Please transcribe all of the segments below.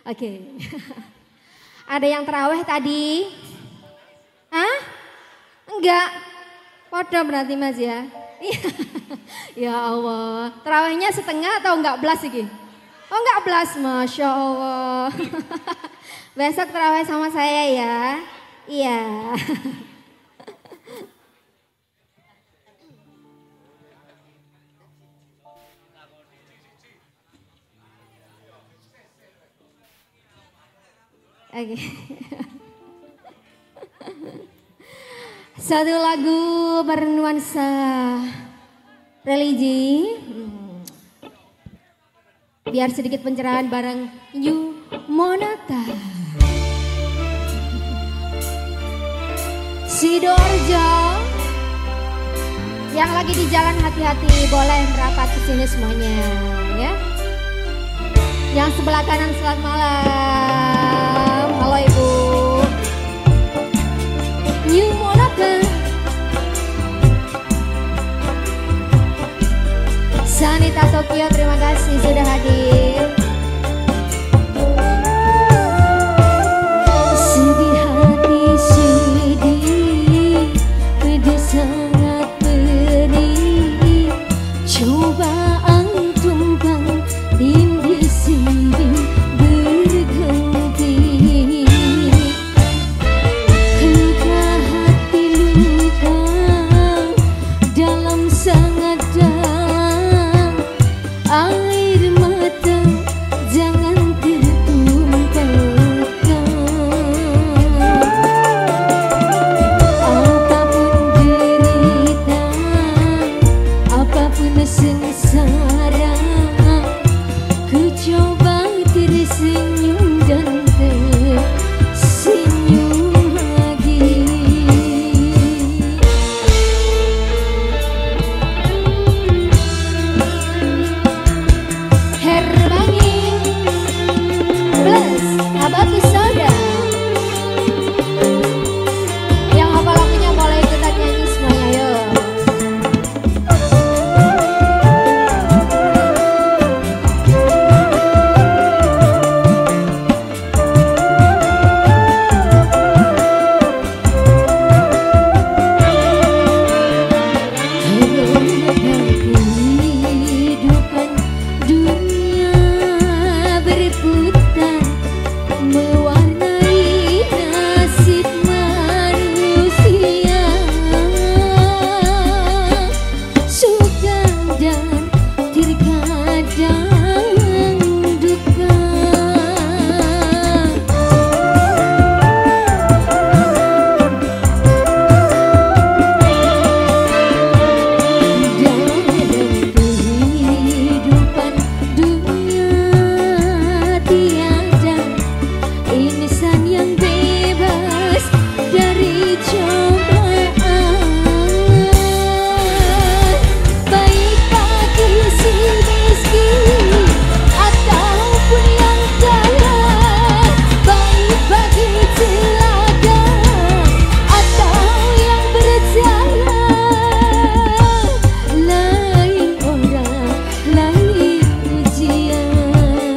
Oke. Ada yang terawih tadi? Hah? Enggak. Podo berarti Mas ya. Ya Allah. Terawihnya setengah atau enggak belas iki? Oh enggak belas, Masya Allah. Besok terawih sama saya ya. Iya. Oke. Satu lagu bernuansa religi. Biar sedikit pencerahan bareng New Monata. Sidoarjo yang lagi di jalan hati-hati boleh merapat ke sini semuanya ya. Yang sebelah kanan selamat malam. Halo Ibu. New Monata. Sanita Tokyo terima kasih sudah hadir. Sedih hati sedih, pedih sangat pedih. Cobaan tumpang tindih sini berganti. Luka hati luka dalam sangat dalam. Air mata jangan tertumpahkan. Apapun derita, apapun sengsara, ku coba tersenyum dan tersenyum lagi. Herbangi plus Abatus Soda. Yang hafal lagunya boleh ikutan nyanyi semuanya yuk. Kehidupan dunia berputar mewarnai nasib manusia. Suka dan terkadang duka. Dalam kehidupan dunia tiada insan yang bebas dari cobaan. Baik bagi si miskin ataupun yang kaya, baik bagi teladan atau yang berjaya. Lain orang, lain ujian.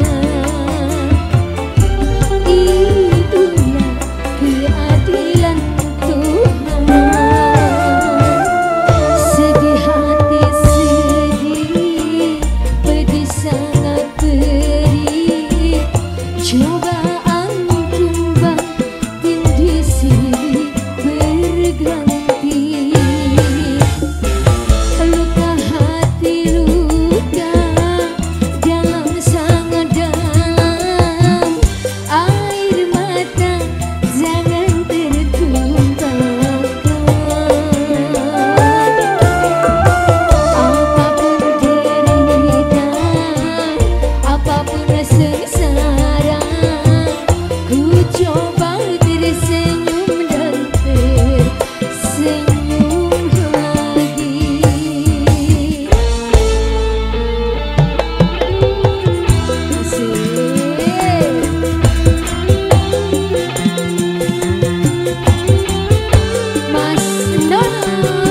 Itulah keadilan Tuhan. Sedih hati sedih, pedih sangat pedih. Cobaan tumbang tindih silih berganti. Luka hati luka dalam sangat dalam. Air mata jangan tertumpahkan. Apapun derita, apapun sengsara, ku coba tersenyum dan tersenyum lagi. Mas Dono.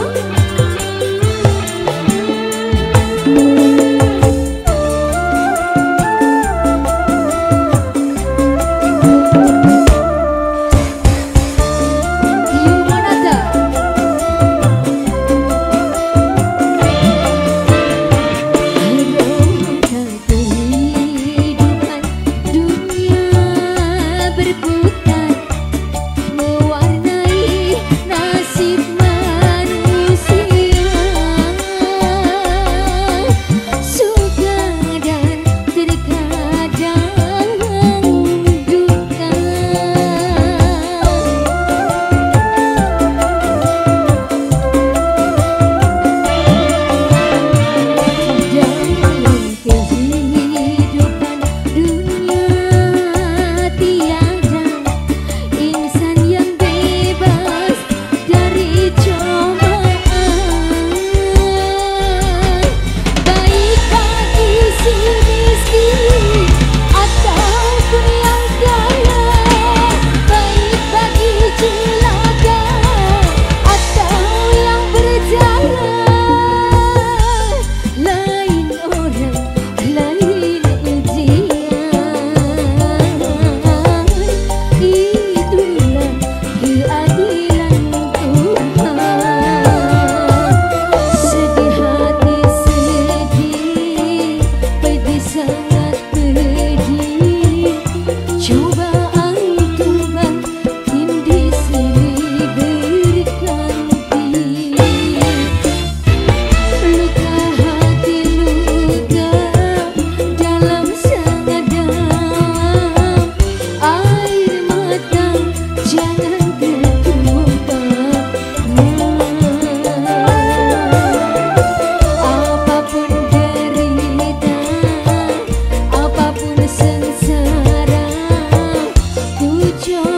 Tujuh